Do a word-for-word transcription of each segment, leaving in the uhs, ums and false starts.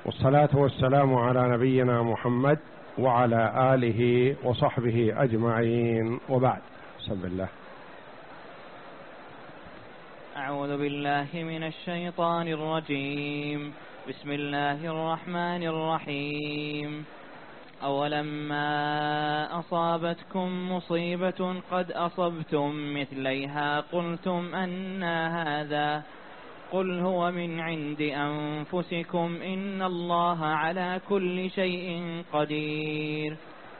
والصلاة والسلام على نبينا محمد وعلى آله وصحبه أجمعين، وبعد. بسم الله. أعوذ بالله من الشيطان الرجيم. بسم الله الرحمن الرحيم. أولما أصابتكم مصيبة قد أصبتم مثليها قلتم أنى هذا، قل هو من عند أنفسكم إن الله على كل شيء قدير.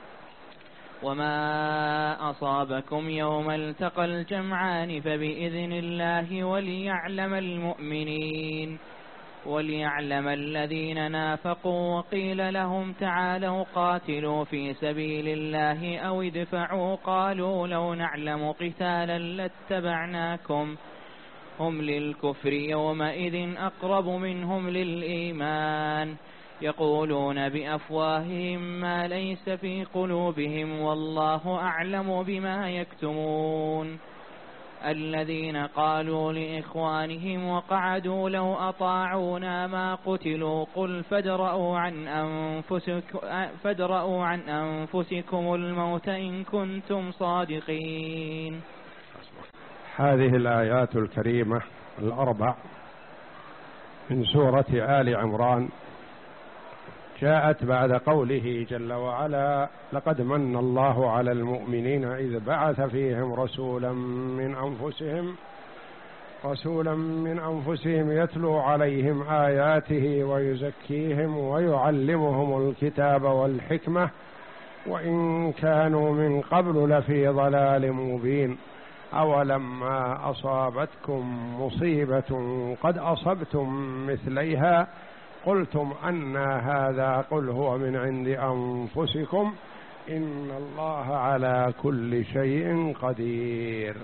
وما أصابكم يوم التقى الجمعان فبإذن الله وليعلم المؤمنين وليعلم الذين نافقوا. وقيل لهم تعالوا قاتلوا في سبيل الله أو ادفعوا، قالوا لو نعلم قتالا لاتبعناكم، هم للكفر يومئذ أقرب منهم للإيمان، يقولون بأفواههم ما ليس في قلوبهم والله أعلم بما يكتمون. الذين قالوا لإخوانهم وقعدوا لو أطاعونا ما قتلوا، قل فادرءوا عن أنفسكم, فادرءوا عن أنفسكم الموت إن كنتم صادقين. هذه الآيات الكريمة الأربع من سورة آل عمران جاءت بعد قوله جل وعلا: لقد من الله على المؤمنين إذ بعث فيهم رسولا من أنفسهم رسولا من أنفسهم يتلو عليهم آياته ويزكيهم ويعلمهم الكتاب والحكمة وإن كانوا من قبل لفي ضلال مبين. أولما أصابتكم مصيبة قد أصبتم مثليها قلتم أنى هذا، قل هو من عند أنفسكم إن الله على كل شيء قدير.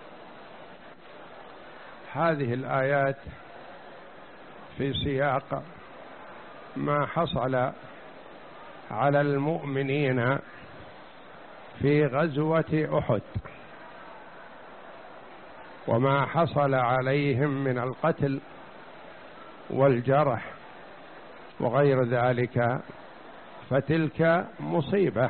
هذه الآيات في سياق ما حصل على المؤمنين في غزوة أحد وما حصل عليهم من القتل والجرح وغير ذلك، فتلك مصيبة.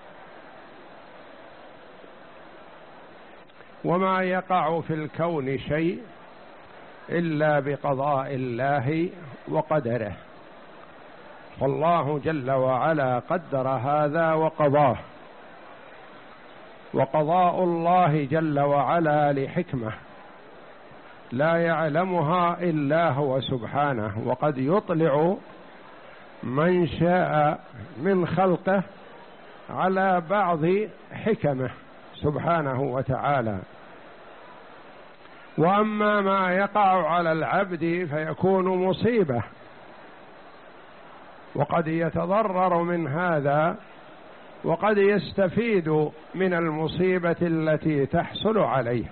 وما يقع في الكون شيء إلا بقضاء الله وقدره، فالله جل وعلا قدر هذا وقضاه، وقضاء الله جل وعلا لحكمة لا يعلمها إلا هو سبحانه، وقد يطلع من شاء من خلقه على بعض حكمه سبحانه وتعالى. وأما ما يقع على العبد فيكون مصيبة، وقد يتضرر من هذا وقد يستفيد من المصيبة التي تحصل عليه.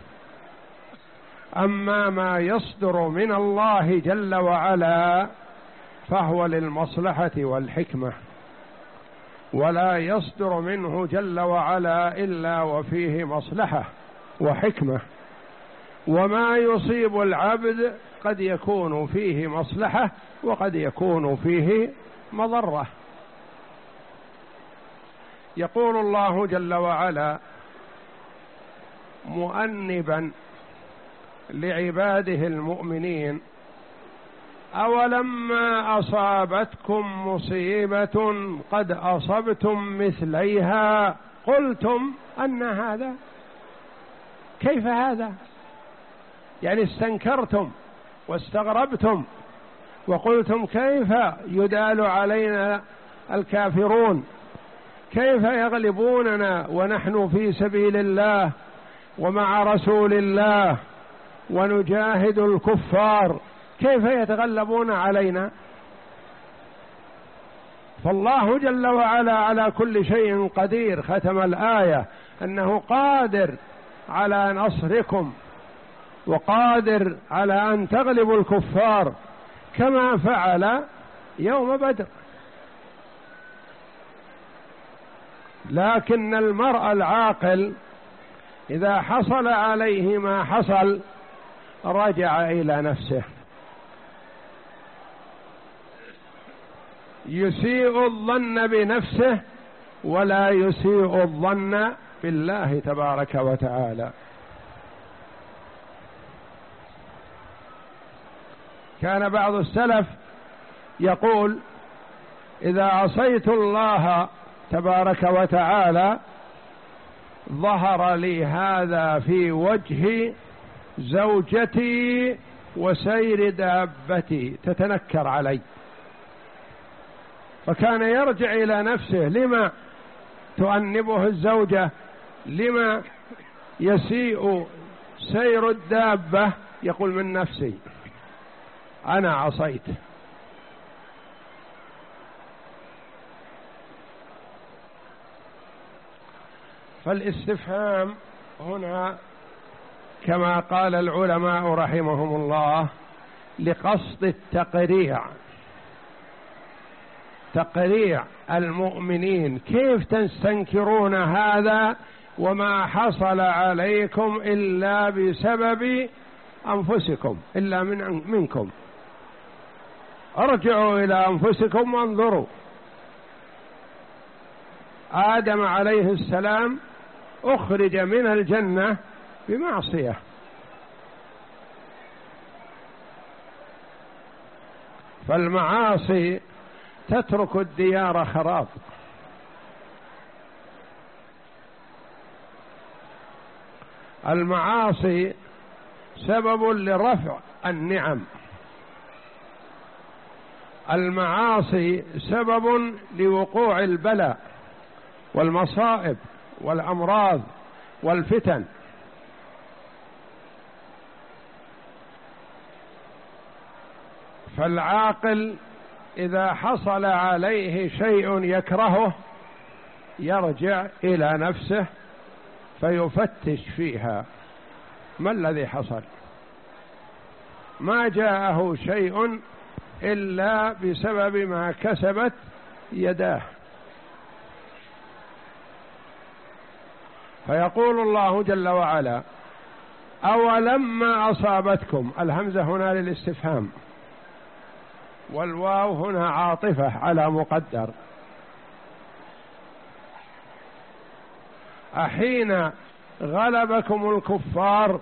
أما ما يصدر من الله جل وعلا فهو للمصلحة والحكمة، ولا يصدر منه جل وعلا إلا وفيه مصلحة وحكمة. وما يصيب العبد قد يكون فيه مصلحة وقد يكون فيه مضرة. يقول الله جل وعلا مؤنبا لعباده المؤمنين: أولما أصابتكم مصيبة قد أصبتم مثليها قلتم أن هذا. كيف هذا؟ يعني استنكرتم واستغربتم وقلتم كيف يدال علينا الكافرون، كيف يغلبوننا ونحن في سبيل الله ومع رسول الله ونجاهد الكفار، كيف يتغلبون علينا؟ فالله جل وعلا على كل شيء قدير. ختم الآية أنه قادر على نصركم وقادر على أن تغلبوا الكفار كما فعل يوم بدر. لكن المرء العاقل إذا حصل عليه ما حصل رجع إلى نفسه يسيء الظن بنفسه ولا يسيء الظن بالله تبارك وتعالى. كان بعض السلف يقول: إذا عصيت الله تبارك وتعالى ظهر لي هذا في وجه زوجتي وسير دابتي تتنكر علي. فكان يرجع إلى نفسه: لما تؤنبه الزوجة؟ لما يسيء سير الدابة؟ يقول: من نفسي، أنا عصيت. فالاستفهام هنا كما قال العلماء رحمهم الله لقصد التقريع، تقريع المؤمنين: كيف تستنكرون هذا وما حصل عليكم إلا بسبب أنفسكم، إلا من منكم. ارجعوا إلى أنفسكم وانظروا. آدم عليه السلام أخرج من الجنة بمعصية، فالمعاصي تترك الديار خراب. المعاصي سبب لرفع النعم، المعاصي سبب لوقوع البلاء والمصائب والأمراض والفتن. فالعاقل إذا حصل عليه شيء يكرهه يرجع إلى نفسه فيفتش فيها: ما الذي حصل؟ ما جاءه شيء إلا بسبب ما كسبت يداه. فيقول الله جل وعلا: أولما أصابتكم، الهمزة هنا للاستفهام، والواو هنا عاطفة على مقدر، أحين غلبكم الكفار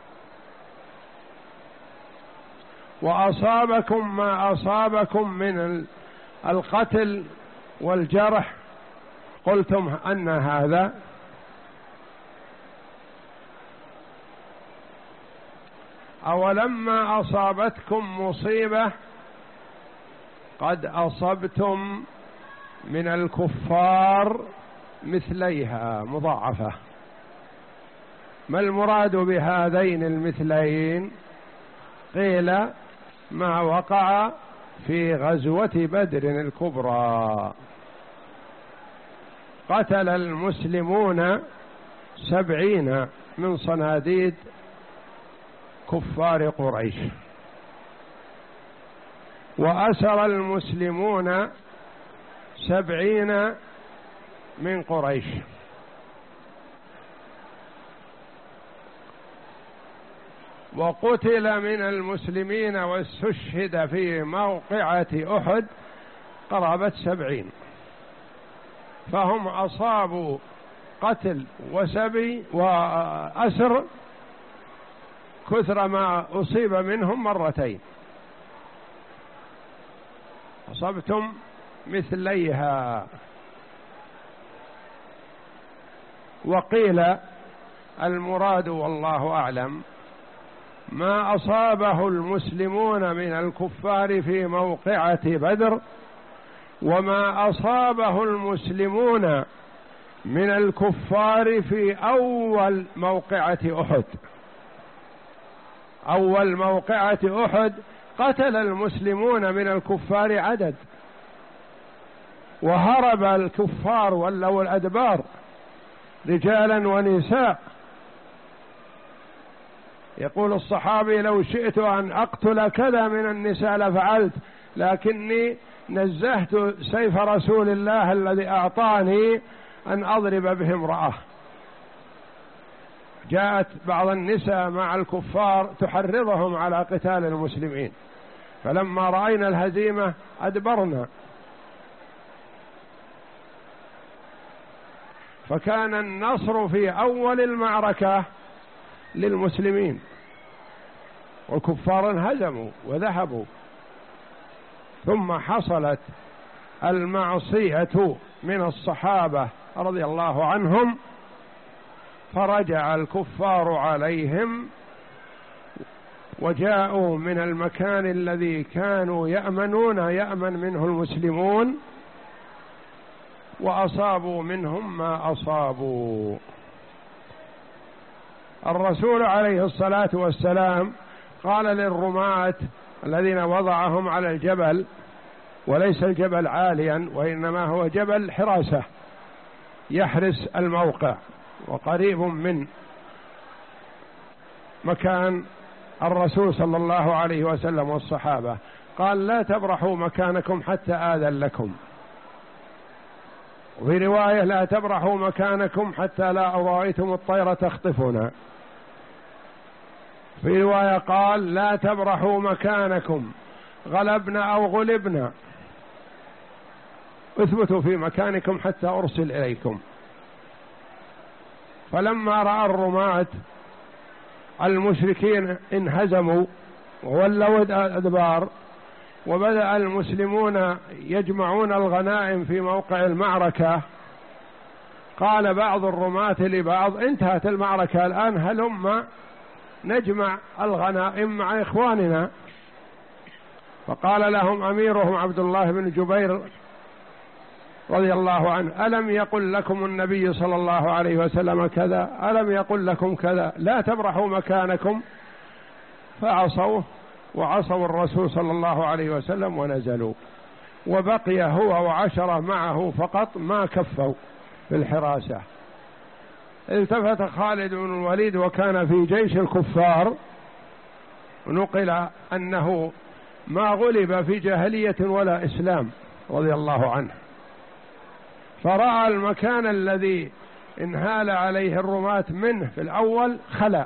وأصابكم ما أصابكم من القتل والجرح قلتم أن هذا؟ أولما أصابتكم مصيبة قد أصبتم من الكفار مثليها مضاعفة. ما المراد بهذين المثلين؟ قيل: ما وقع في غزوة بدر الكبرى، قتل المسلمون سبعين من صناديد كفار قريش، وأسر المسلمون سبعين من قريش، وقتل من المسلمين واستشهد في موقعة أحد قرابة سبعين. فهم أصابوا قتل وسبي وأسر كثر ما أصيب منهم مرتين، أصبتم مثليها. وقيل المراد والله أعلم ما أصابه المسلمون من الكفار في موقعة بدر، وما أصابه المسلمون من الكفار في أول موقعة أحد. أول موقعة أحد قتل المسلمون من الكفار عدد، وهرب الكفار ولوا الأدبار رجالا ونساء. يقول الصحابي: لو شئت أن أقتل كذا من النساء لفعلت، لكني نزهت سيف رسول الله الذي أعطاني أن أضرب به امرأة. جاءت بعض النساء مع الكفار تحرضهم على قتال المسلمين، فلما رأينا الهزيمة أدبرنا فكان النصر في أول المعركة للمسلمين، والكفار انهزموا وذهبوا، ثم حصلت المعصية من الصحابة رضي الله عنهم، فرجع الكفار عليهم وجاءوا من المكان الذي كانوا يأمنون يأمن منه المسلمون، وأصابوا منهم ما أصابوا. الرسول عليه الصلاة والسلام قال للرماة الذين وضعهم على الجبل، وليس الجبل عاليا وإنما هو جبل حراسة يحرس الموقع وقريب من مكان الرسول صلى الله عليه وسلم والصحابة، قال: لا تبرحوا مكانكم حتى آذن لكم، وفي رواية: لا تبرحوا مكانكم حتى لا رأيتم الطير تخطفنا، في رواية قال: لا تبرحوا مكانكم غلبنا أو غلبنا، اثبتوا في مكانكم حتى أرسل إليكم. فلما رأى الرماة المشركين انهزموا وولوا الأدبار، وبدأ المسلمون يجمعون الغنائم في موقع المعركة، قال بعض الرماة لبعض: انتهت المعركة الآن، هلم نجمع الغنائم مع إخواننا. فقال لهم أميرهم عبد الله بن جبير رضي الله عنه: ألم يقل لكم النبي صلى الله عليه وسلم كذا؟ ألم يقل لكم كذا؟ لا تبرحوا مكانكم. فعصوه وعصوا الرسول صلى الله عليه وسلم ونزلوا، وبقي هو وعشرة معه فقط ما كفوا في الحراسة. التفت خالد بن الوليد وكان في جيش الكفار، نقل أنه ما غلب في جاهلية ولا إسلام رضي الله عنه، فرأى المكان الذي انهال عليه الرماة منه في الأول خلا،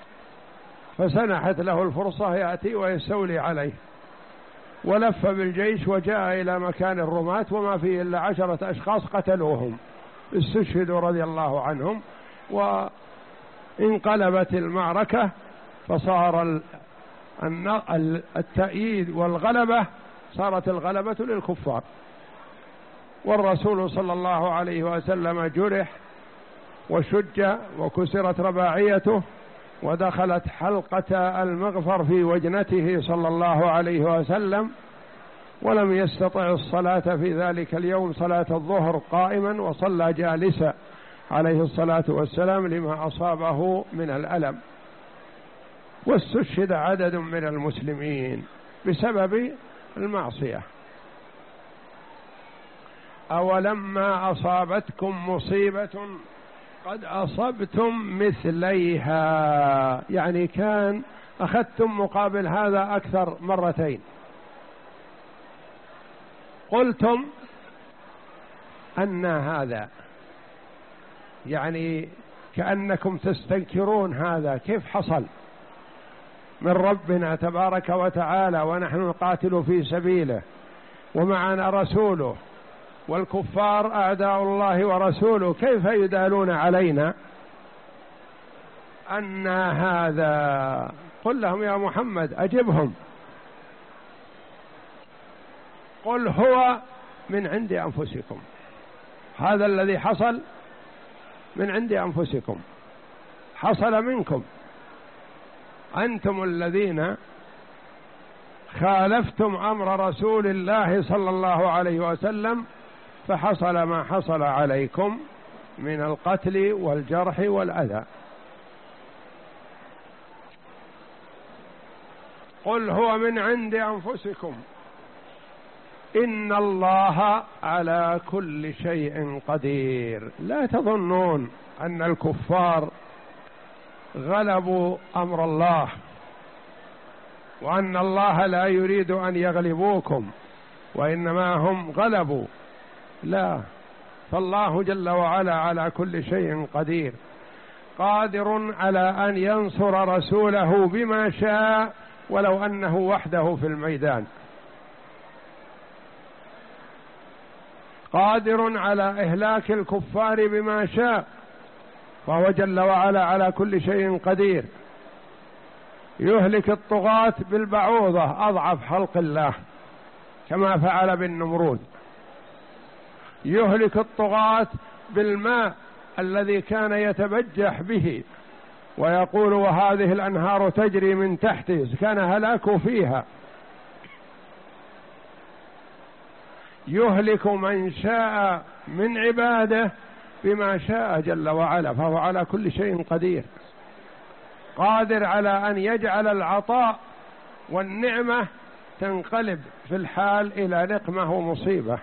فسنحت له الفرصة يأتي ويستولي عليه، ولف بالجيش وجاء إلى مكان الرماة وما فيه إلا عشرة أشخاص قتلوهم، استشهدوا رضي الله عنهم، وانقلبت المعركة، فصار التأييد والغلبة، صارت الغلبة للكفار. والرسول صلى الله عليه وسلم جرح وشج وكسرت رباعيته، ودخلت حلقة المغفر في وجنته صلى الله عليه وسلم، ولم يستطع الصلاة في ذلك اليوم صلاة الظهر قائما، وصلى جالسا عليه الصلاة والسلام لما أصابه من الألم. واستشهد عدد من المسلمين بسبب المعصية. أولما أصابتكم مصيبة قد أصبتم مثليها، يعني كان أخذتم مقابل هذا أكثر مرتين. قلتم أن هذا، يعني كأنكم تستنكرون هذا كيف حصل من ربنا تبارك وتعالى ونحن نقاتل في سبيله ومعنا رسوله، والكفار أعداء الله ورسوله، كيف يدالون علينا أن هذا؟ قل لهم يا محمد أجبهم، قل هو من عند أنفسكم، هذا الذي حصل من عند أنفسكم، حصل منكم أنتم الذين خالفتم أمر رسول الله صلى الله عليه وسلم، فحصل ما حصل عليكم من القتل والجرح والأذى. قل هو من عند أنفسكم إن الله على كل شيء قدير. لا تظنون أن الكفار غلبوا أمر الله وأن الله لا يريد أن يغلبوكم، وإنما هم غلبوا، لا، فالله جل وعلا على كل شيء قدير، قادر على أن ينصر رسوله بما شاء ولو أنه وحده في الميدان. قادر على إهلاك الكفار بما شاء، فهو جل وعلا على كل شيء قدير. يهلك الطغاة بالبعوضة أضعف خلق الله كما فعل بالنمرود، يهلك الطغاة بالماء الذي كان يتبجح به ويقول وهذه الأنهار تجري من تحتي، كان هلاك فيها. يهلك من شاء من عباده بما شاء جل وعلا، فهو على كل شيء قدير، قادر على أن يجعل العطاء والنعمة تنقلب في الحال إلى نقمة ومصيبة.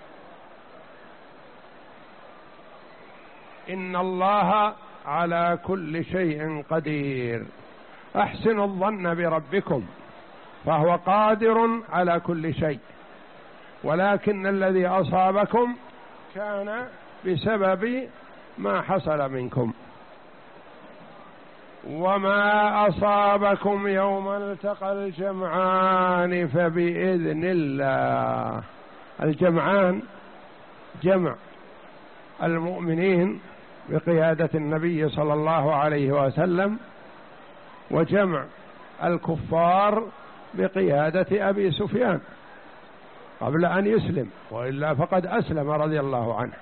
إن الله على كل شيء قدير. أحسنوا الظن بربكم فهو قادر على كل شيء، ولكن الذي أصابكم كان بسبب ما حصل منكم. وما أصابكم يوم التقى الجمعان فبإذن الله. الجمعان جمع المؤمنين بقيادة النبي صلى الله عليه وسلم، وجمع الكفار بقيادة أبي سفيان قبل أن يسلم، وإلا فقد أسلم رضي الله عنه.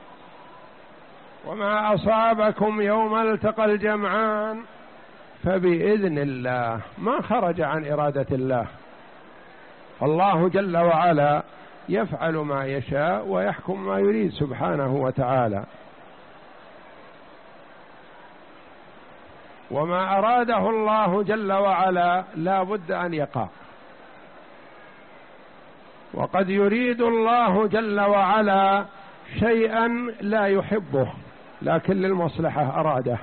وما أصابكم يوم التقى الجمعان فبإذن الله، ما خرج عن إرادة الله، فالله جل وعلا يفعل ما يشاء ويحكم ما يريد سبحانه وتعالى. وما أراده الله جل وعلا لا بد أن يقع، وقد يريد الله جل وعلا شيئا لا يحبه لكن للمصلحة أراده،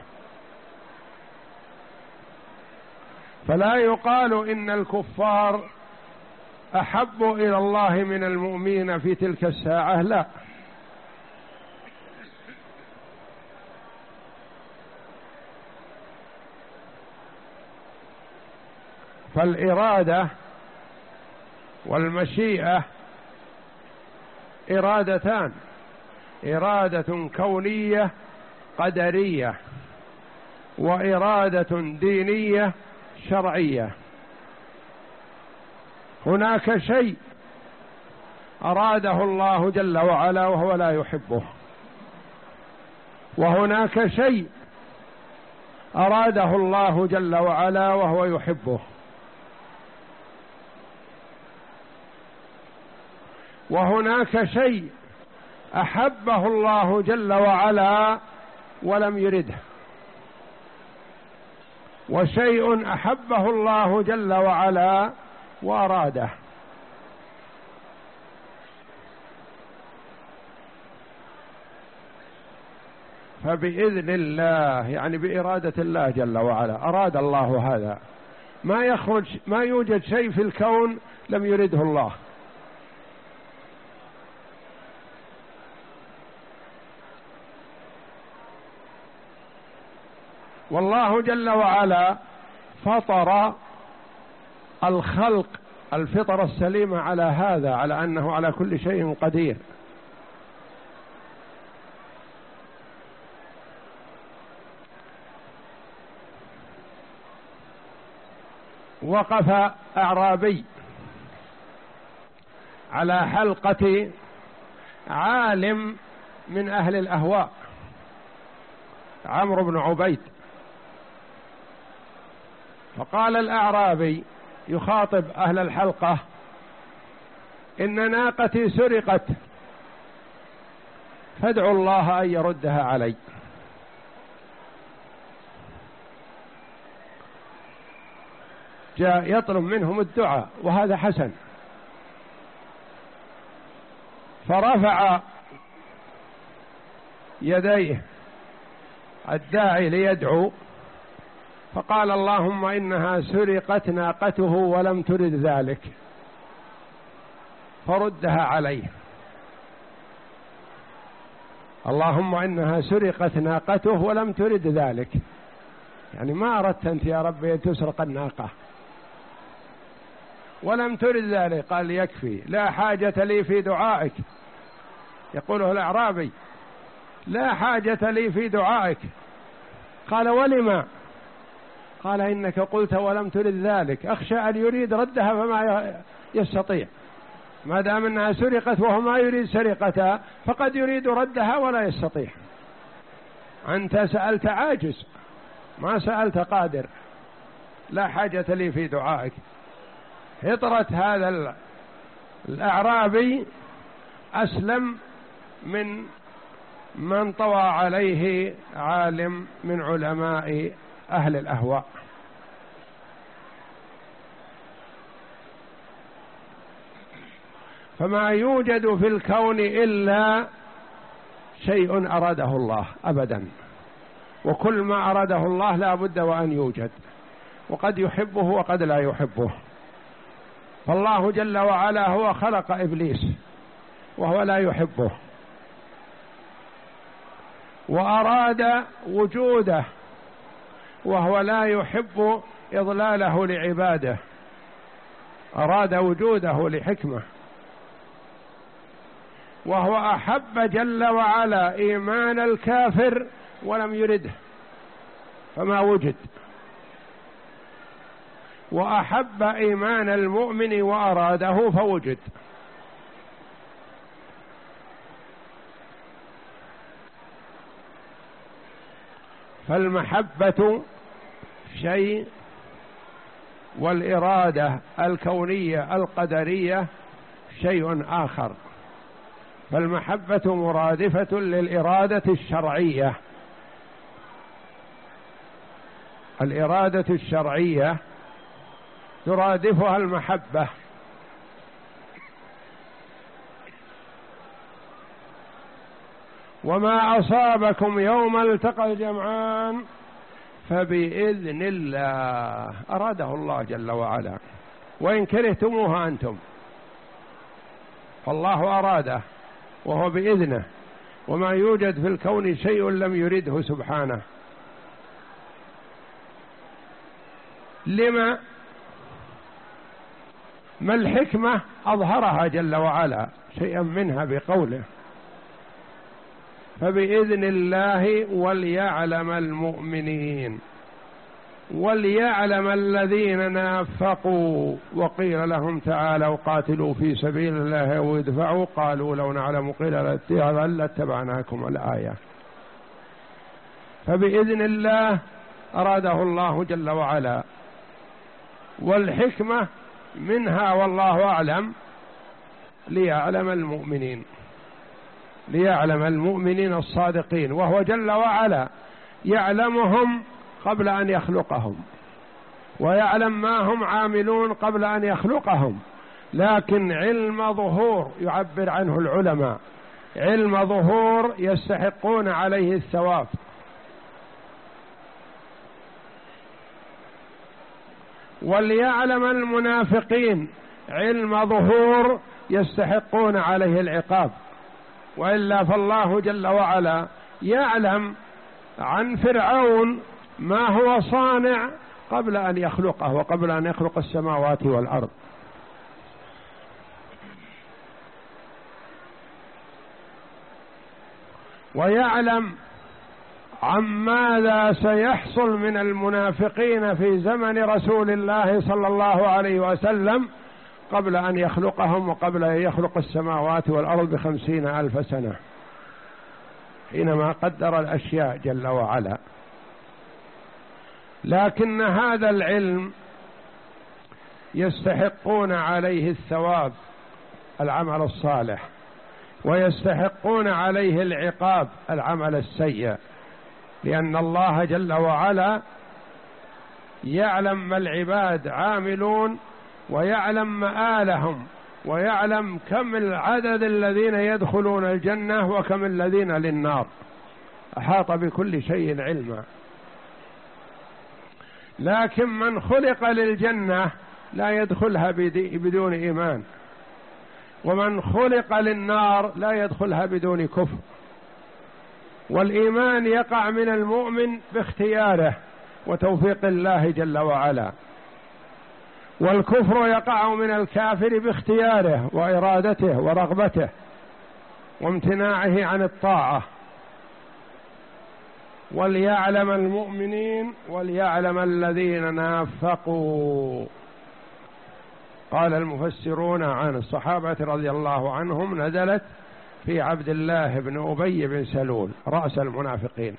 فلا يقال إن الكفار أحب إلى الله من المؤمنين في تلك الساعة، لا، فالإرادة والمشيئة إرادتان، إرادة كونية قدرية، وإرادة دينية شرعية. هناك شيء أراده الله جل وعلا وهو لا يحبه، وهناك شيء أراده الله جل وعلا وهو يحبه، وهناك شيء أحبه الله جل وعلا ولم يرده، وشيء أحبه الله جل وعلا وأراده. فبإذن الله يعني بإرادة الله جل وعلا، أراد الله هذا، ما يخرج ما يوجد شيء في الكون لم يرده الله. والله جل وعلا فطر الخلق الفطرة السليمة على هذا، على أنه على كل شيء قدير. وقف أعرابي على حلقة عالم من أهل الأهواء عمرو بن عبيد، فقال الأعرابي يخاطب أهل الحلقة: إن ناقتي سرقت فادعوا الله أن يردها علي. جاء يطلب منهم الدعاء، وهذا حسن. فرفع يديه الداعي ليدعو، فقال: اللهم إنها سرقت ناقته ولم ترد ذلك فردها عليه. اللهم إنها سرقت ناقته ولم ترد ذلك، يعني ما أردت أنت يا ربي أن تسرق الناقة ولم ترد ذلك. قال: يكفي، لا حاجة لي في دعائك، يقوله الأعرابي: لا حاجة لي في دعائك. قال: ولما؟ قال: إنك قلت ولم ترد ذلك، أخشى أن يريد ردها فما يستطيع، ما دام أنها سرقت وهو ما يريد سرقتها فقد يريد ردها ولا يستطيع. أنت سألت عاجز، ما سألت قادر. لا حاجة لي في دعائك. فطرة هذا الأعرابي أسلم من من طوى عليه عالم من علماء أهل الأهواء. فما يوجد في الكون إلا شيء أراده الله أبدا، وكل ما أراده الله لا بد وأن يوجد، وقد يحبه وقد لا يحبه. فالله جل وعلا هو خلق إبليس وهو لا يحبه، وأراد وجوده وهو لا يحب إضلاله لعباده، أراد وجوده لحكمة. وهو أحب جل وعلا إيمان الكافر ولم يرده فما وجد، وأحب إيمان المؤمن وأراده فوجد. فالمحبة شيء، والإرادة الكونية القدرية شيء آخر. فالمحبة مرادفة للإرادة الشرعية. الإرادة الشرعية ترادفها المحبة. وما أصابكم يوم التقى الجمعان فبإذن الله، أراده الله جل وعلا، وإن كرهتموها أنتم فالله أراده وهو بإذنه، وما يوجد في الكون شيء لم يرده سبحانه. لما؟ ما الحكمة؟ أظهرها جل وعلا شيئا منها بقوله: فبإذن الله وليعلم المؤمنين وليعلم الذين نافقوا وقيل لهم تعالوا قاتلوا في سبيل الله وادفعوا قالوا لو نعلم قيل لاتبعناكم الآية. فبإذن الله أراده الله جل وعلا، والحكمة منها والله أعلم ليعلم المؤمنين، ليعلم المؤمنين الصادقين، وهو جل وعلا يعلمهم قبل أن يخلقهم، ويعلم ما هم عاملون قبل أن يخلقهم. لكن علم ظهور يعبر عنه العلماء، علم ظهور يستحقون عليه الثواب. وليعلم المنافقين علم ظهور يستحقون عليه العقاب. وإلا فالله جل وعلا يعلم عن فرعون ما هو صانع قبل أن يخلقه وقبل أن يخلق السماوات والأرض. ويعلم عن ماذا سيحصل من المنافقين في زمن رسول الله صلى الله عليه وسلم قبل أن يخلقهم وقبل أن يخلق السماوات والأرض بخمسين ألف سنة، حينما قدر الأشياء جل وعلا. لكن هذا العلم يستحقون عليه الثواب العمل الصالح، ويستحقون عليه العقاب العمل السيء، لأن الله جل وعلا يعلم ما العباد عاملون، ويعلم مآلهم، ويعلم كم العدد الذين يدخلون الجنة وكم الذين للنار، أحاط بكل شيء علما. لكن من خلق للجنة لا يدخلها بدون إيمان، ومن خلق للنار لا يدخلها بدون كفر. والإيمان يقع من المؤمن باختياره وتوفيق الله جل وعلا، والكفر يقع من الكافر باختياره وإرادته ورغبته. وامتناعه عن الطاعة. وليعلم المؤمنين وليعلم الذين نافقوا. قال المفسرون عن الصحابة رضي الله عنهم نزلت في عبد الله بن أبي بن سلول رأس المنافقين.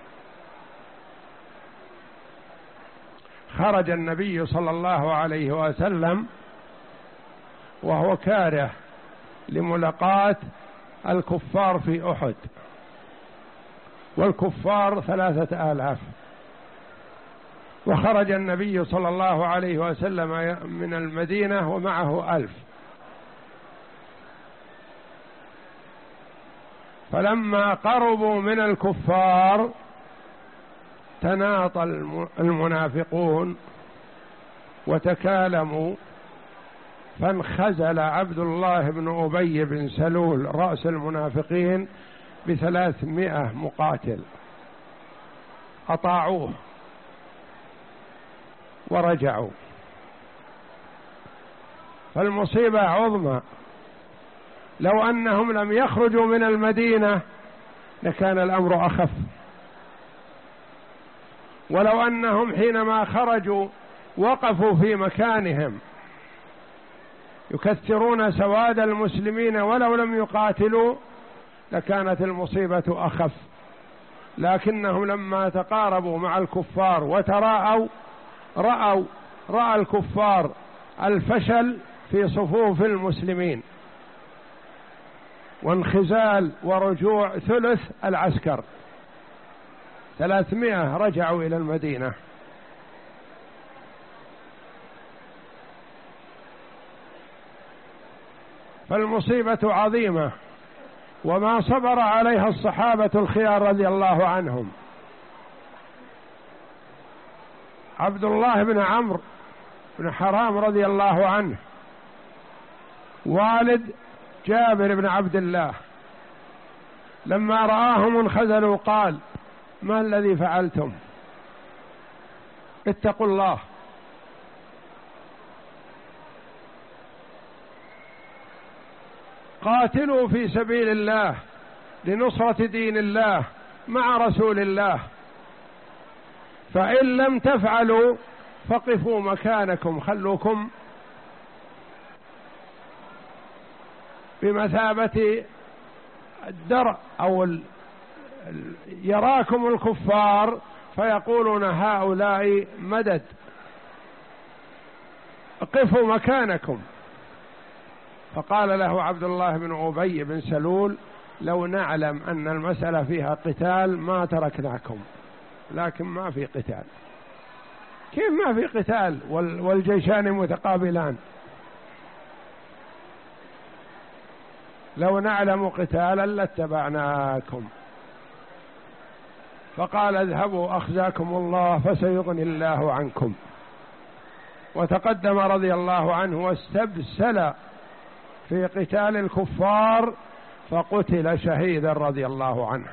خرج النبي صلى الله عليه وسلم وهو كاره لملاقاة الكفار في أحد، والكفار ثلاثة آلاف، وخرج النبي صلى الله عليه وسلم من المدينة ومعه ألف. فلما قربوا من الكفار تناطى المنافقون وتكالموا، فانخزل عبد الله بن أبي بن سلول رأس المنافقين بثلاثمائة مقاتل، أطاعوه ورجعوا. فالمصيبة عظمى، لو أنهم لم يخرجوا من المدينة لكان الأمر أخف، ولو أنهم حينما خرجوا وقفوا في مكانهم يكثرون سواد المسلمين ولو لم يقاتلوا لكانت المصيبة أخف. لكنهم لما تقاربوا مع الكفار وتراءوا رأوا رأى الكفار الفشل في صفوف المسلمين وانخزال ورجوع ثلث العسكر، ثلاثمائة رجعوا إلى المدينة. فالمصيبة عظيمة، وما صبر عليها الصحابة الخيار رضي الله عنهم. عبد الله بن عمرو بن حرام رضي الله عنه والد جابر بن عبد الله لما رآهم انخزلوا قال: ما الذي فعلتم؟ اتقوا الله. قاتلوا في سبيل الله لنصرة دين الله مع رسول الله، فإن لم تفعلوا فقفوا مكانكم، خلوكم بمثابة الدرع أو يراكم الكفار فيقولون هؤلاء مدد، قفوا مكانكم. فقال له عبد الله بن أبي بن سلول: لو نعلم أن المسألة فيها قتال ما تركناكم، لكن ما في قتال. كيف ما في قتال والجيشان متقابلان؟ لو نعلم قتالا لاتبعناكم. فقال: اذهبوا أخزاكم الله فسيغني الله عنكم. وتقدم رضي الله عنه واستبسل في قتال الكفار فقتل شهيدا رضي الله عنه.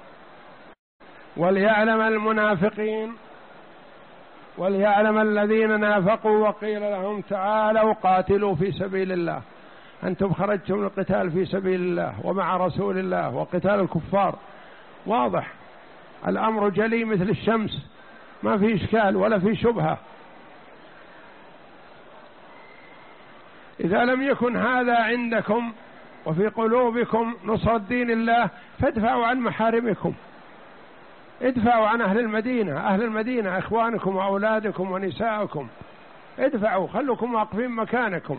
وليعلم المنافقين وليعلم الذين نافقوا وقيل لهم تعالوا قاتلوا في سبيل الله. أنتم خرجتم للقتال في سبيل الله ومع رسول الله، وقتال الكفار واضح، الأمر جلي مثل الشمس، ما في إشكال ولا في شبهة. إذا لم يكن هذا عندكم وفي قلوبكم نصرة دين الله فادفعوا عن محارمكم، ادفعوا عن أهل المدينة، أهل المدينة إخوانكم وأولادكم ونساءكم، ادفعوا، خلوكم واقفين مكانكم.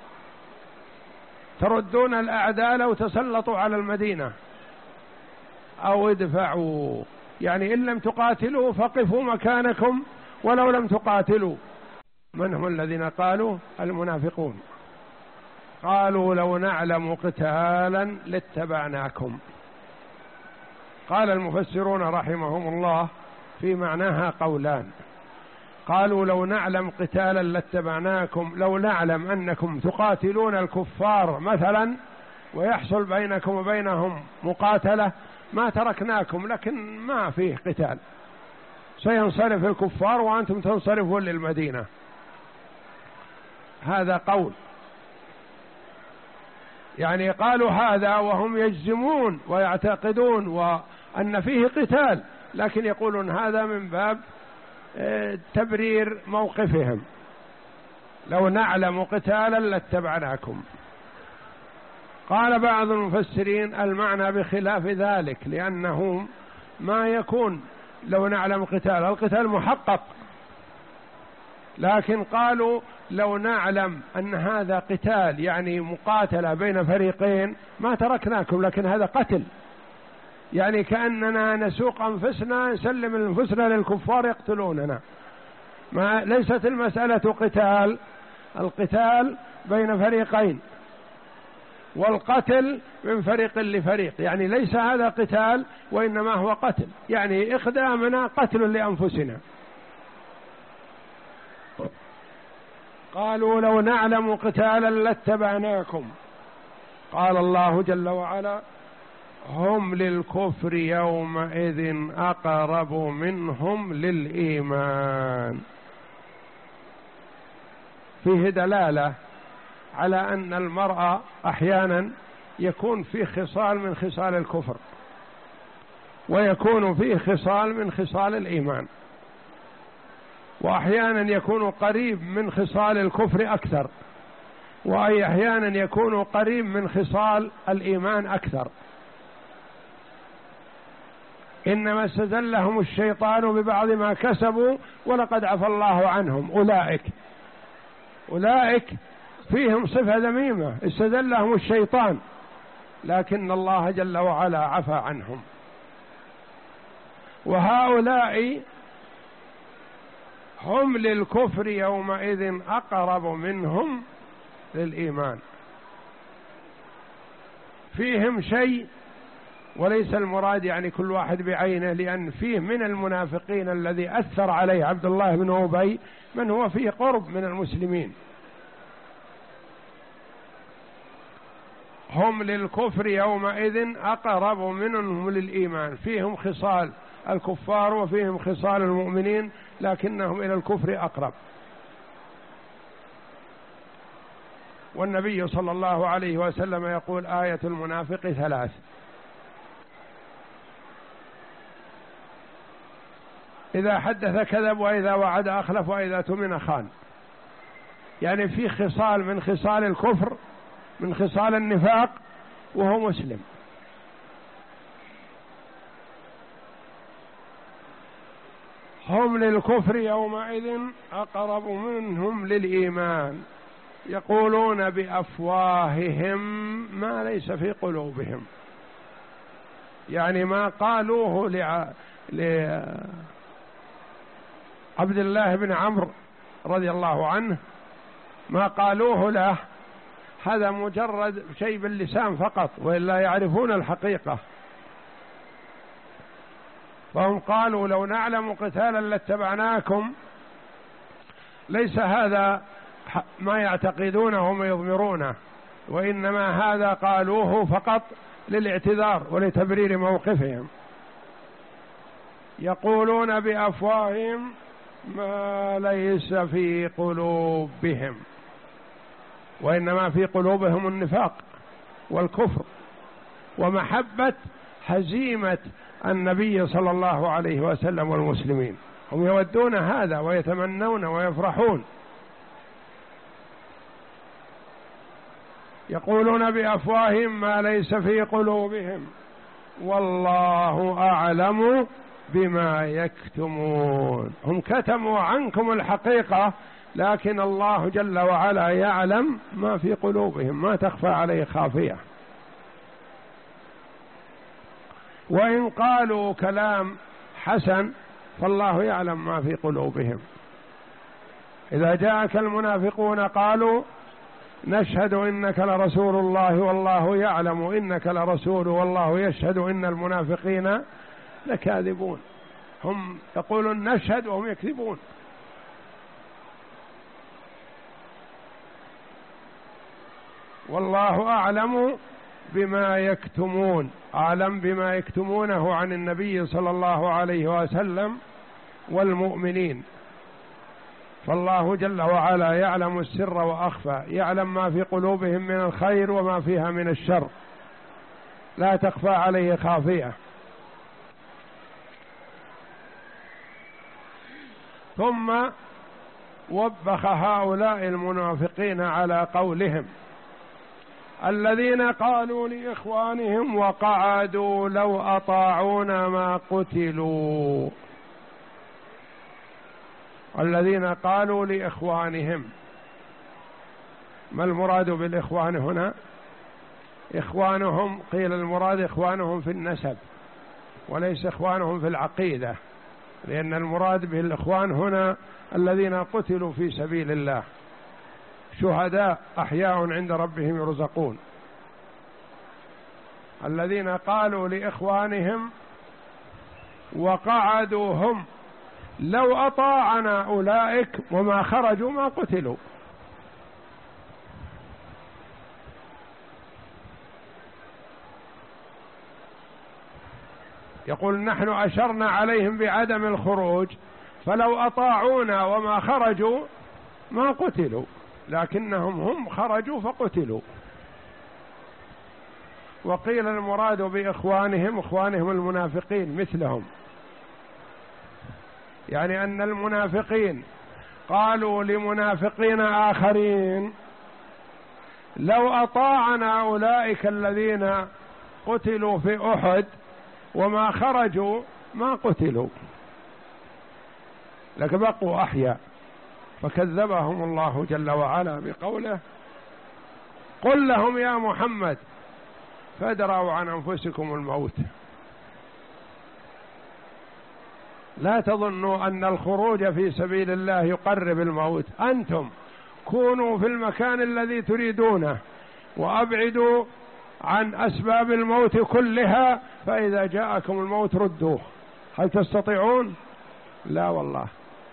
تردون الأعداء لو تسلطوا على المدينة، أو ادفعوا، يعني إن لم تقاتلوا فقفوا مكانكم ولو لم تقاتلوا. من هم الذين قالوا؟ المنافقون. قالوا: لو نعلم قتالا لاتبعناكم. قال المفسرون رحمهم الله في معناها قولان. قالوا: لو نعلم قتالا لاتبعناكم، لو نعلم أنكم تقاتلون الكفار مثلا ويحصل بينكم وبينهم مقاتلة ما تركناكم، لكن ما فيه قتال، سينصرف الكفار وأنتم تنصرفون للمدينة. هذا قول. يعني قالوا هذا وهم يجزمون ويعتقدون وأن فيه قتال، لكن يقولون هذا من باب تبرير موقفهم. لو نعلم قتالا لاتبعناكم. قال بعض المفسرين المعنى بخلاف ذلك، لأنه ما يكون لو نعلم قتال، القتال محقق، لكن قالوا لو نعلم أن هذا قتال يعني مقاتلة بين فريقين ما تركناكم، لكن هذا قتل، يعني كأننا نسوق أنفسنا نسلم أنفسنا للكفار يقتلوننا. ما ليست المسألة قتال، القتال بين فريقين والقتل من فريق لفريق، يعني ليس هذا قتال وإنما هو قتل، يعني إقدامنا قتل لأنفسنا. قالوا لو نعلم قتالا لاتبعناكم. قال الله جل وعلا هم للكفر يومئذ أقرب منهم للإيمان. فيه دلالة على أن المرأة أحيانا يكون فيه خصال من خصال الكفر، ويكون فيه خصال من خصال الإيمان، وأحيانا يكون قريب من خصال الكفر أكثر، وأحيانا يكون قريب من خصال الإيمان أكثر. إنما استزلهم الشيطان ببعض ما كسبوا ولقد عفى الله عنهم. أولئك أولئك فيهم صفة ذميمة استزلهم الشيطان، لكن الله جل وعلا عفى عنهم. وهؤلاء هم للكفر يومئذ أقرب منهم للإيمان. فيهم شيء، وليس المراد يعني كل واحد بعينه، لأن فيه من المنافقين الذي أثر عليه عبد الله بن أبي من هو فيه قرب من المسلمين. هم للكفر يومئذ أقرب منهم للإيمان. فيهم خصال الكفار وفيهم خصال المؤمنين، لكنهم إلى الكفر أقرب. والنبي صلى الله عليه وسلم يقول آية المنافق ثلاث: إذا حدث كذب، وإذا وعد أخلف، وإذا اؤتمن خان. يعني في خصال من خصال الكفر، من خصال النفاق، وهو مسلم. هم للكفر يومئذ أقرب منهم للإيمان يقولون بأفواههم ما ليس في قلوبهم. يعني ما قالوه لع... لعبد الله بن عمرو رضي الله عنه، ما قالوه له هذا مجرد شيء باللسان فقط، وإلا يعرفون الحقيقة. فهم قالوا لو نعلم قتالا لاتبعناكم، ليس هذا ما يعتقدونه ويضمرونه، وإنما هذا قالوه فقط للاعتذار ولتبرير موقفهم. يقولون بأفواههم ما ليس في قلوبهم، وإنما في قلوبهم النفاق والكفر ومحبة هزيمة النبي صلى الله عليه وسلم والمسلمين. هم يودون هذا ويتمنون ويفرحون. يقولون بأفواههم ما ليس في قلوبهم والله أعلم بما يكتمون. هم كتموا عنكم الحقيقة، لكن الله جل وعلا يعلم ما في قلوبهم، ما تخفى عليه خافية. وإن قالوا كلام حسن فالله يعلم ما في قلوبهم. إذا جاءك المنافقون قالوا نشهد إنك لرسول الله والله يعلم إنك لرسول والله يشهد إن المنافقين لكاذبون. هم يقولون نشهد وهم يكذبون. والله أعلم بما يكتمون، أعلم بما يكتمونه عن النبي صلى الله عليه وسلم والمؤمنين. فالله جل وعلا يعلم السر وأخفى، يعلم ما في قلوبهم من الخير وما فيها من الشر، لا تخفى عليه خافية. ثم وبخ هؤلاء المنافقين على قولهم الذين قالوا لإخوانهم وقعدوا لو أطاعونا ما قتلوا. الذين قالوا لإخوانهم، ما المراد بالإخوان هنا؟ إخوانهم قيل المراد إخوانهم في النسب وليس إخوانهم في العقيدة، لأن المراد بالإخوان هنا الذين قتلوا في سبيل الله، شهداء أحياء عند ربهم يرزقون. الذين قالوا لإخوانهم وقعدوا هم لو أطاعنا أولئك وما خرجوا ما قتلوا. يقول نحن أشرنا عليهم بعدم الخروج، فلو أطاعونا وما خرجوا ما قتلوا، لكنهم هم خرجوا فقتلوا. وقيل المراد بإخوانهم إخوانهم المنافقين مثلهم، يعني أن المنافقين قالوا لمنافقين آخرين لو أطاعنا أولئك الذين قتلوا في أحد وما خرجوا ما قتلوا، لكن بقوا أحياء. فكذبهم الله جل وعلا بقوله قل لهم يا محمد فادرأوا عن أنفسكم الموت. لا تظنوا أن الخروج في سبيل الله يقرب الموت، أنتم كونوا في المكان الذي تريدونه وأبعدوا عن أسباب الموت كلها، فإذا جاءكم الموت ردوه. هل تستطيعون؟ لا والله.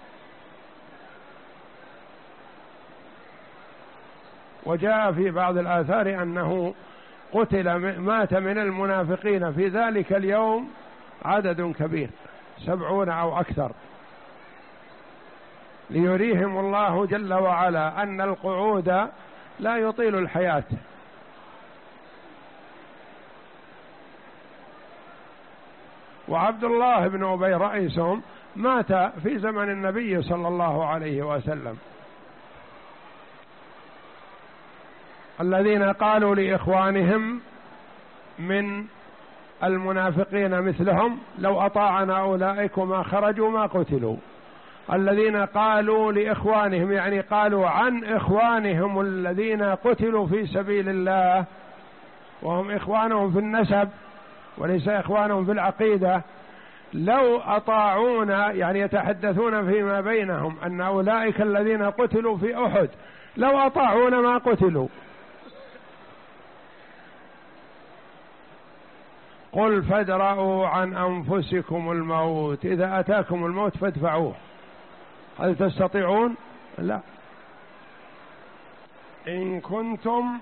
وجاء في بعض الآثار أنه قتل مات من المنافقين في ذلك اليوم عدد كبير، سبعون أو أكثر، ليريهم الله جل وعلا أن القعود لا يطيل الحياة. وعبد الله بن أبي رئيسهم مات في زمن النبي صلى الله عليه وسلم. الذين قالوا لإخوانهم من المنافقين مثلهم لو أطاعنا أولئك وما خرجوا ما قتلوا. الذين قالوا لإخوانهم يعني قالوا عن إخوانهم الذين قتلوا في سبيل الله، وهم إخوانهم في النسب وليس إخوانهم في العقيدة، لو أطاعونا يعني يتحدثون فيما بينهم أن أولئك الذين قتلوا في أحد لو أطاعونا ما قتلوا. قل فادرأوا عن أنفسكم الموت، إذا أتاكم الموت فادفعوه. هل تستطيعون؟ لا. إن كنتم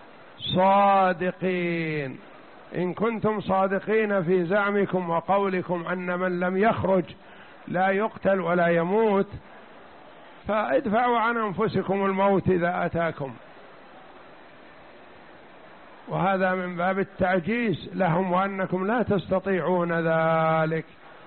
صادقين، إن كنتم صادقين في زعمكم وقولكم أن من لم يخرج لا يقتل ولا يموت، فادفعوا عن أنفسكم الموت إذا أتاكم. وهذا من باب التعجيز لهم وأنكم لا تستطيعون ذلك.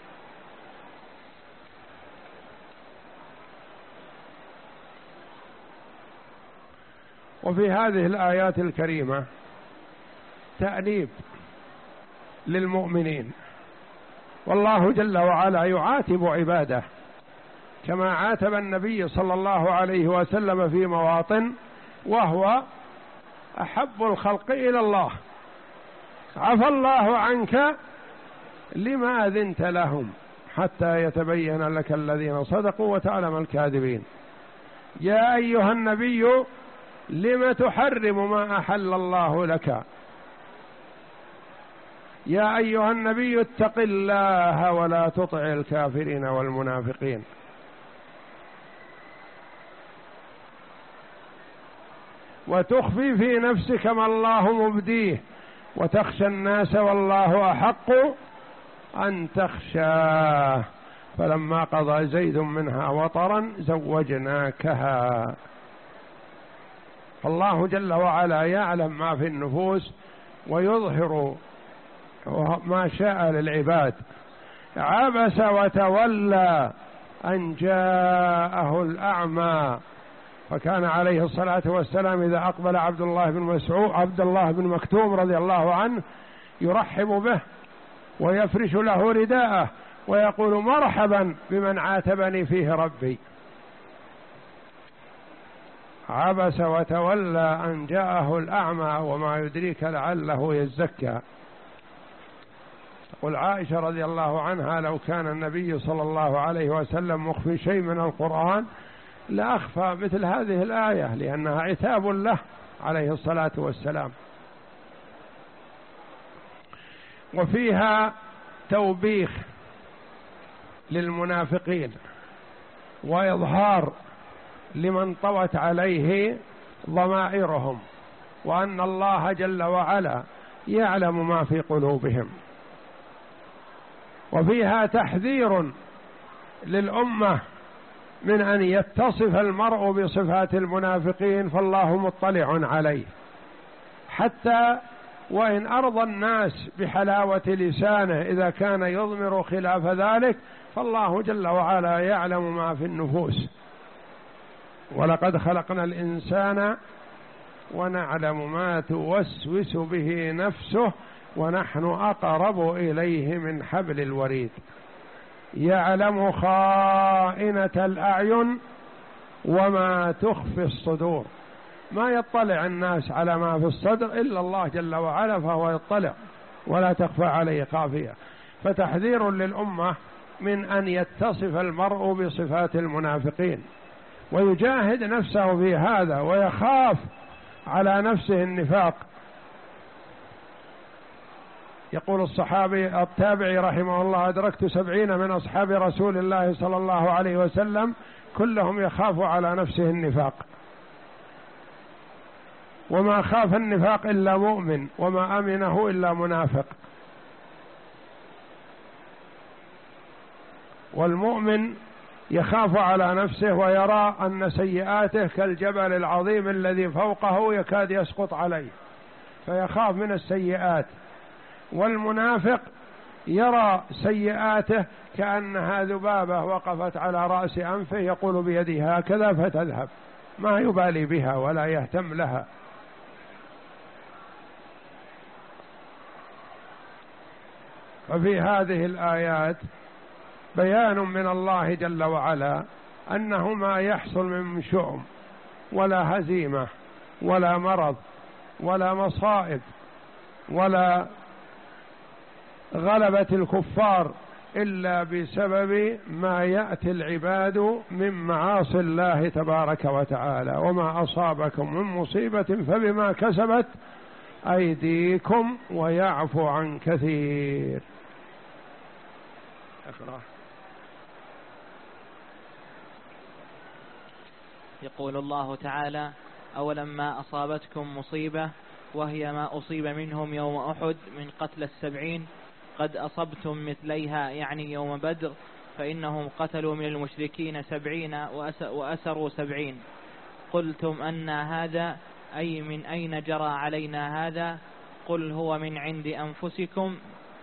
وفي هذه الآيات الكريمة تأنيب للمؤمنين، والله جل وعلا يعاتب عباده كما عاتب النبي صلى الله عليه وسلم في مواطن وهو أحب الخلق إلى الله. عفى الله عنك لما أذنت لهم حتى يتبين لك الذين صدقوا وتعلم الكاذبين. يا أيها النبي لم تحرم ما أحل الله لك. يا أيها النبي اتق الله ولا تطع الكافرين والمنافقين. وتخفي في نفسك ما الله مبديه وتخشى الناس والله أحق أن تخشاه. فلما قضى زيد منها وطرا زوجناكها. فالله جل وعلا يعلم ما في النفوس ويظهر ما شاء للعباد. عبس وتولى أن جاءه الأعمى، فكان عليه الصلاة والسلام إذا أقبل عبد الله بن مسعود عبد الله بن مكتوم رضي الله عنه يرحب به ويفرش له رداءه ويقول مرحبا بمن عاتبني فيه ربي. عبس وتولى أن جاءه الأعمى وما يدريك لعله يزكى. تقول عائشة رضي الله عنها لو كان النبي صلى الله عليه وسلم مخفي شيء من القرآن لأخفى مثل هذه الآية، لأنها عتاب له عليه الصلاة والسلام. وفيها توبيخ للمنافقين وإظهار لمن طوت عليه ضمائرهم، وأن الله جل وعلا يعلم ما في قلوبهم. وفيها تحذير للأمة من أن يتصف المرء بصفات المنافقين، فالله مطلع عليه، حتى وإن أرضى الناس بحلاوة لسانه إذا كان يضمر خلاف ذلك، فالله جل وعلا يعلم ما في النفوس. ولقد خلقنا الإنسان ونعلم ما توسوس به نفسه ونحن أقرب إليه من حبل الوريد. يعلم خائنة الأعين وما تخفي الصدور. ما يطلع الناس على ما في الصدر إلا الله جل وعلا، فهو يطلع ولا تخفى عليه خافية. فتحذير للأمة من أن يتصف المرء بصفات المنافقين، ويجاهد نفسه في هذا ويخاف على نفسه النفاق. يقول الصحابي التابعي رحمه الله: أدركت سبعين من أصحاب رسول الله صلى الله عليه وسلم كلهم يخاف على نفسه النفاق، وما خاف النفاق إلا مؤمن، وما أمنه إلا منافق. والمؤمن يخاف على نفسه ويرى أن سيئاته كالجبل العظيم الذي فوقه يكاد يسقط عليه، فيخاف من السيئات. والمنافق يرى سيئاته كأنها ذبابة وقفت على رأس أنفه يقول بيده هكذا فتذهب، ما يبالي بها ولا يهتم لها. ففي هذه الآيات بيان من الله جل وعلا أنه ما يحصل من شؤم ولا هزيمة ولا مرض ولا مصائب ولا غلبة الكفار إلا بسبب ما يأتي العباد من معاصي الله تبارك وتعالى. وما أصابكم من مصيبة فبما كسبت أيديكم ويعفو عن كثير. أقرأ. يقول الله تعالى: أولما أصابتكم مصيبة وهي ما أصيب منهم يوم أحد من قتل السبعين قد أصبتم مثليها، يعني يوم بدر، فإنهم قتلوا من المشركين سبعين وأسروا سبعين. قلتم أن هذا، أي من أين جرى علينا هذا؟ قل هو من عند أنفسكم.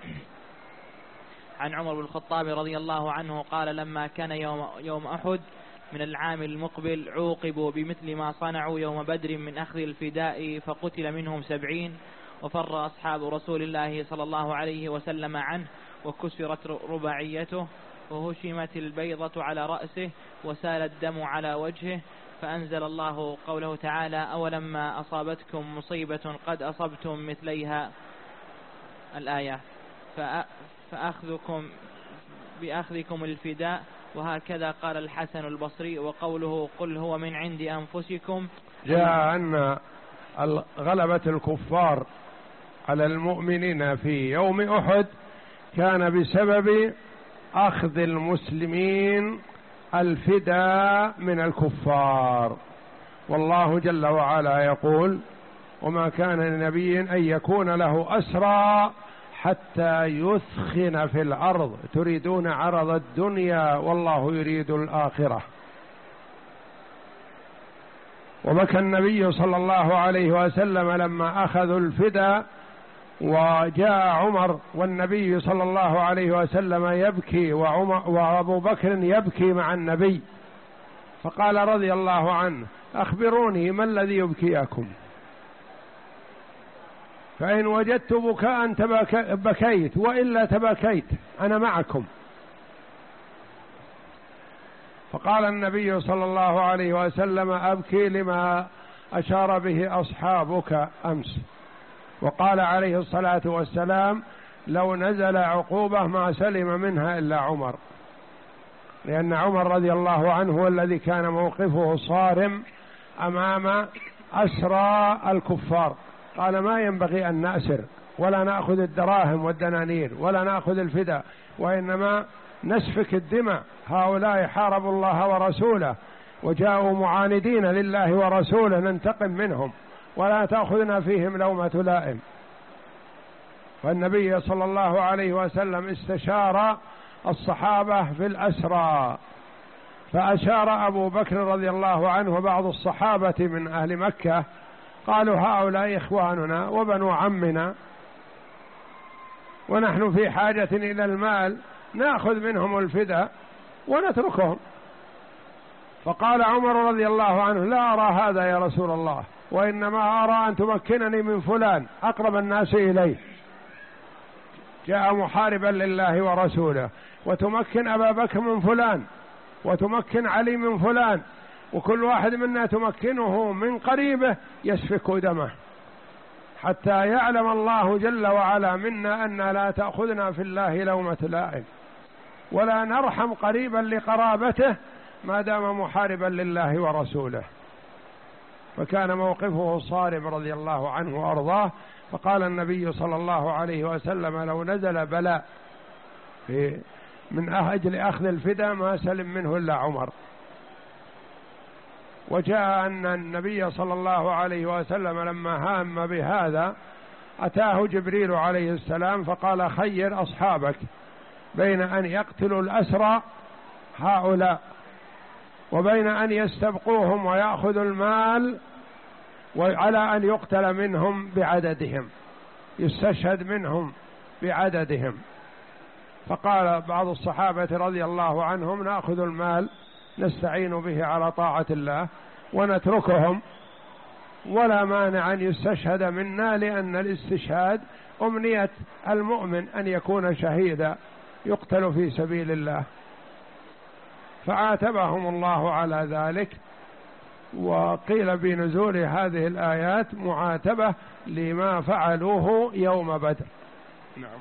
عن عمر بن الخطاب رضي الله عنه قال: لما كان يوم, يوم أحد من العام المقبل عوقبوا بمثل ما صنعوا يوم بدر من أخذ الفداء، فقتل منهم سبعين، وفر أصحاب رسول الله صلى الله عليه وسلم عنه، وكسرت رباعيته، وهشمت البيضة على رأسه، وسال الدم على وجهه. فأنزل الله قوله تعالى: أولما أصابتكم مصيبة قد أصبتم مثليها، الآية، فأخذكم بأخذكم الفداء. وهكذا قال الحسن البصري. وقوله قل هو من عند أنفسكم، جاء أن غلبة الكفار على المؤمنين في يوم أحد كان بسبب أخذ المسلمين الفداء من الكفار. والله جل وعلا يقول: وما كان لنبي أن يكون له أسرى حتى يثخن في الأرض، تريدون عرض الدنيا والله يريد الآخرة. وبكى النبي صلى الله عليه وسلم لما أخذوا الفداء، وجاء عمر والنبي صلى الله عليه وسلم يبكي وعمر وأبو بكر يبكي مع النبي، فقال رضي الله عنه: أخبروني ما الذي يبكيكم؟ فإن وجدت بكاء بكيت وإلا تبكيت، أنا معكم. فقال النبي صلى الله عليه وسلم: أبكي لما أشار به أصحابك أمس. وقال عليه الصلاة والسلام: لو نزل عقوبة ما سلم منها إلا عمر، لأن عمر رضي الله عنه هو الذي كان موقفه صارم أمام أسرى الكفار، قال: ما ينبغي أن نأسر ولا نأخذ الدراهم والدنانير ولا نأخذ الفداء، وإنما نسفك الدماء. هؤلاء حاربوا الله ورسوله وجاءوا معاندين لله ورسوله، ننتقم منهم ولا تأخذنا فيهم لومة لائم. فالنبي صلى الله عليه وسلم استشار الصحابة في الأسرى، فأشار أبو بكر رضي الله عنه وبعض الصحابة من أهل مكة، قالوا: هؤلاء إخواننا وبنو عمنا ونحن في حاجة إلى المال، نأخذ منهم الفداء ونتركهم. فقال عمر رضي الله عنه: لا أرى هذا يا رسول الله، وإنما أرى أن تمكنني من فلان أقرب الناس إليه، جاء محاربا لله ورسوله، وتمكن أبا بكر من فلان وتمكن علي من فلان، وكل واحد منا تمكنه من قريبه يسفك دمه، حتى يعلم الله جل وعلا منا أن لا تأخذنا في الله لومة لائم، ولا نرحم قريبا لقرابته ما دام محاربا لله ورسوله. فكان موقفه صارم رضي الله عنه وأرضاه. فقال النبي صلى الله عليه وسلم: لو نزل بلاء في من أجل أخذ الفداء ما سلم منه إلا عمر. وجاء أن النبي صلى الله عليه وسلم لما هام بهذا أتاه جبريل عليه السلام فقال: خير أصحابك بين أن يقتلوا الأسرى هؤلاء وبين أن يستبقوهم ويأخذوا المال، وعلى أن يقتل منهم بعددهم، يستشهد منهم بعددهم. فقال بعض الصحابة رضي الله عنهم: نأخذ المال نستعين به على طاعة الله ونتركهم، ولا مانع أن يستشهد منا، لأن الاستشهاد أمنية المؤمن أن يكون شهيدا يقتل في سبيل الله. فعاتبهم الله على ذلك. وقيل بنزول هذه الآيات معاتبة لما فعلوه يوم بدر. نعم.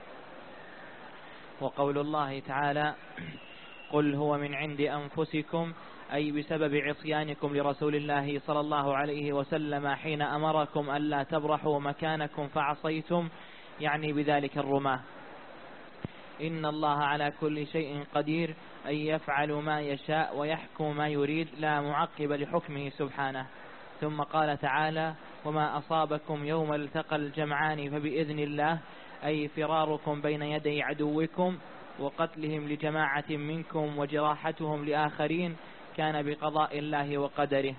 وقول الله تعالى: قل هو من عند أنفسكم، أي بسبب عصيانكم لرسول الله صلى الله عليه وسلم حين أمركم ألا تبرحوا مكانكم فعصيتم، يعني بذلك الرماة. إن الله على كل شيء قدير، أن يفعل ما يشاء ويحكم ما يريد، لا معقب لحكمه سبحانه. ثم قال تعالى: وما أصابكم يوم التقى الجمعان فبإذن الله، أي فراركم بين يدي عدوكم وقتلهم لجماعة منكم وجراحتهم لآخرين كان بقضاء الله وقدره.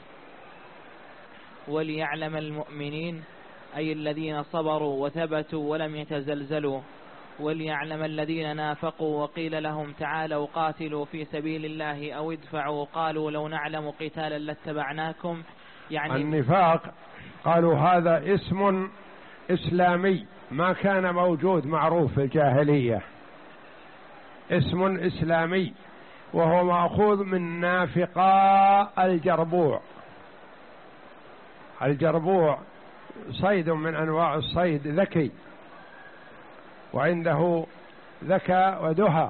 وليعلم المؤمنين، أي الذين صبروا وثبتوا ولم يتزلزلوا. وليعلم الذين نافقوا وقيل لهم تعالوا قاتلوا في سبيل الله أو ادفعوا، قالوا لو نعلم قتالا لاتبعناكم. يعني النفاق قالوا هذا اسم إسلامي ما كان موجود معروف في الجاهلية، اسم إسلامي، وهو مأخوذ من نافقا الجربوع. الجربوع صيد من أنواع الصيد ذكي، وعنده ذكاء ودهى،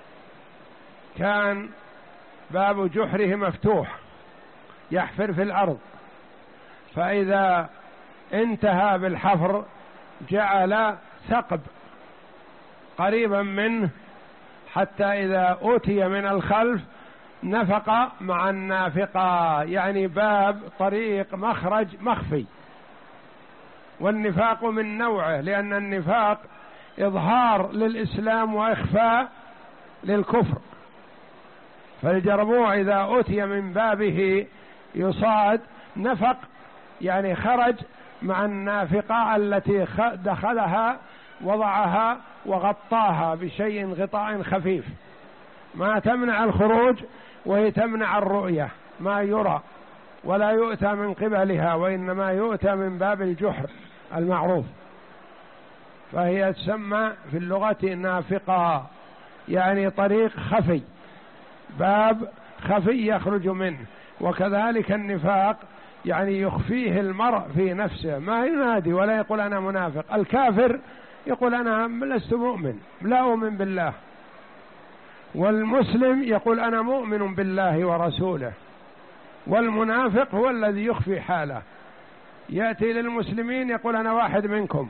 كان باب جحره مفتوح يحفر في الأرض، فإذا انتهى بالحفر جعل ثقب قريبا منه، حتى إذا أوتي من الخلف نفق مع النافقة، يعني باب طريق مخرج مخفي. والنفاق من نوعه، لأن النفاق إظهار للإسلام وإخفاء للكفر. فالجربوع إذا أتي من بابه يصاد نفق، يعني خرج مع النافقة التي دخلها وضعها وغطاها بشيء غطاء خفيف ما تمنع الخروج، وهي تمنع الرؤية ما يرى ولا يؤتى من قبلها، وإنما يؤتى من باب الجحر المعروف. فهي تسمى في اللغة نافقة، يعني طريق خفي، باب خفي يخرج منه. وكذلك النفاق يعني يخفيه المرء في نفسه، ما ينادي ولا يقول أنا منافق. الكافر يقول أنا لست مؤمن، لا أؤمن بالله، والمسلم يقول أنا مؤمن بالله ورسوله. والمنافق هو الذي يخفي حاله، يأتي للمسلمين يقول أنا واحد منكم،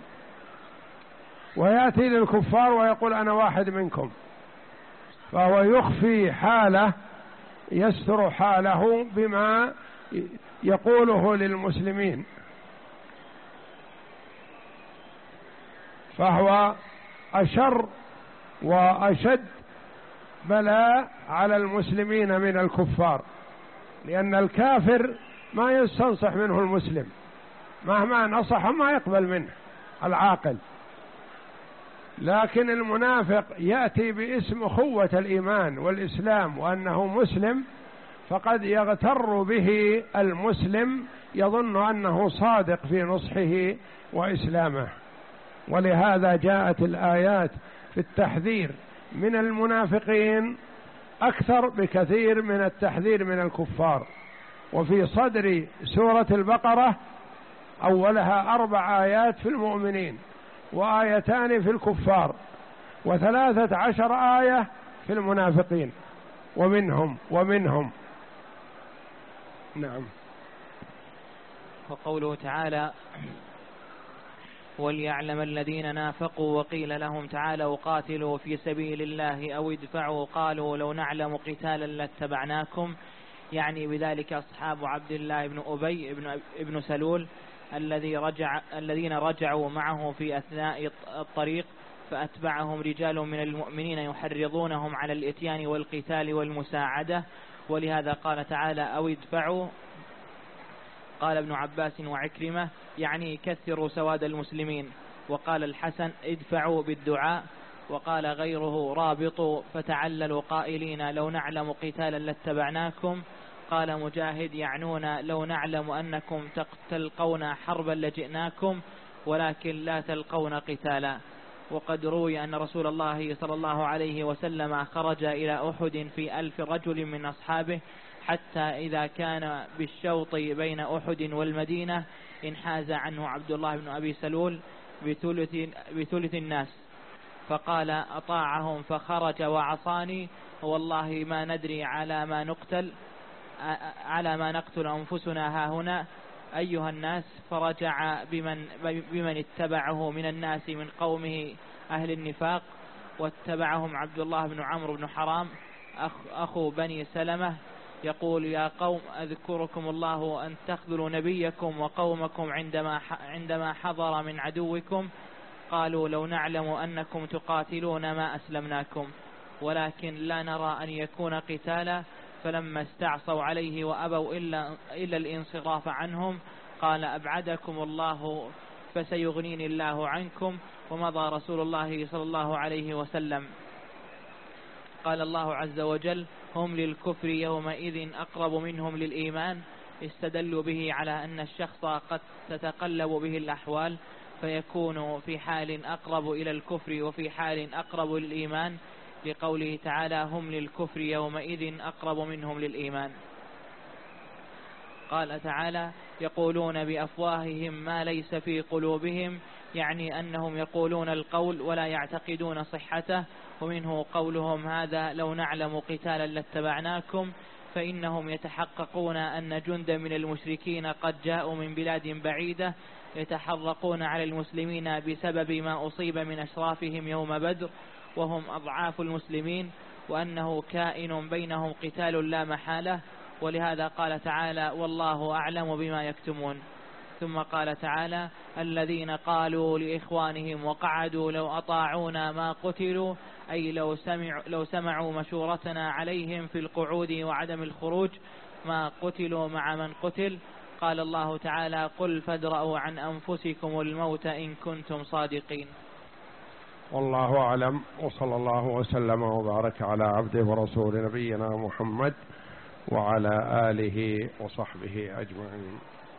ويأتي للكفار ويقول أنا واحد منكم، فهو يخفي حاله، يستر حاله بما يقوله للمسلمين، فهو أشر وأشد بلاء على المسلمين من الكفار، لأن الكافر ما يستنصح منه المسلم، مهما نصح ما يقبل منه العاقل. لكن المنافق يأتي باسم أخوة الإيمان والإسلام وأنه مسلم، فقد يغتر به المسلم، يظن أنه صادق في نصحه وإسلامه. ولهذا جاءت الآيات في التحذير من المنافقين أكثر بكثير من التحذير من الكفار. وفي صدر سورة البقرة أولها أربع آيات في المؤمنين، وآيتان في الكفار، وثلاثة عشر آية في المنافقين، ومنهم ومنهم نعم. وقوله تعالى وليعلم الذين نافقوا وقيل لهم تعالوا قاتلوا في سبيل الله أو ادفعوا قالوا لو نعلم قتالا لاتبعناكم، يعني بذلك أصحاب عبد الله بن أبي بن, ابن سلول الذي رجع الذين رجعوا معه في أثناء الطريق، فأتبعهم رجال من المؤمنين يحرضونهم على الإتيان والقتال والمساعدة. ولهذا قال تعالى أو ادفعوا. قال ابن عباس وعكرمة يعني كثروا سواد المسلمين. وقال الحسن ادفعوا بالدعاء. وقال غيره رابطوا فتعللوا قائلين لو نعلم قتالا لاتبعناكم. قال مجاهد يعنون لو نعلم أنكم تلقون حربا لجئناكم ولكن لا تلقون قتالا. وقد روي أن رسول الله صلى الله عليه وسلم خرج إلى أحد في ألف رجل من أصحابه، حتى إذا كان بالشوط بين أحد والمدينة انحاز عنه عبد الله بن أبي سلول بثلث, بثلث الناس، فقال أطاعهم فخرج وعصاني والله ما ندري على ما نقتل على ما نقتل أنفسنا هاهنا أيها الناس. فرجع بمن, بمن اتبعه من الناس من قومه أهل النفاق، واتبعهم عبد الله بن عمرو بن حرام أخ أخو بني سلمة يقول يا قوم أذكركم الله أن تخذلوا نبيكم وقومكم عندما عندما حضر من عدوكم. قالوا لو نعلم أنكم تقاتلون ما أسلمناكم ولكن لا نرى أن يكون قتالا. فلما استعصوا عليه وأبوا إلا, إلا الانصراف عنهم قال أبعدكم الله فسيغنيني الله عنكم. ومضى رسول الله صلى الله عليه وسلم. قال الله عز وجل هم للكفر يومئذ أقرب منهم للإيمان. استدلوا به على أن الشخص قد تتقلب به الأحوال، فيكون في حال أقرب إلى الكفر وفي حال أقرب للإيمان، لقوله تعالى هم للكفر يومئذ أقرب منهم للإيمان. قال تعالى يقولون بأفواههم ما ليس في قلوبهم، يعني أنهم يقولون القول ولا يعتقدون صحته. ومنه قولهم هذا لو نعلم قتالا لاتبعناكم، فإنهم يتحققون أن جندا من المشركين قد جاءوا من بلاد بعيدة يتحرقون على المسلمين بسبب ما أصيب من أشرافهم يوم بدر وهم أضعاف المسلمين، وأنه كائن بينهم قتال لا محالة. ولهذا قال تعالى والله أعلم بما يكتمون. ثم قال تعالى: الذين قالوا لإخوانهم وقعدوا لو أطاعونا ما قتلوا، أي لو سمعوا, لو سمعوا مشورتنا عليهم في القعود وعدم الخروج ما قتلوا مع من قتل. قال الله تعالى: قل فادرءوا عن أنفسكم الموت إن كنتم صادقين. والله أعلم، وصلى الله وسلم وبارك على عبده ورسول نبينا محمد وعلى آله وصحبه أجمعين.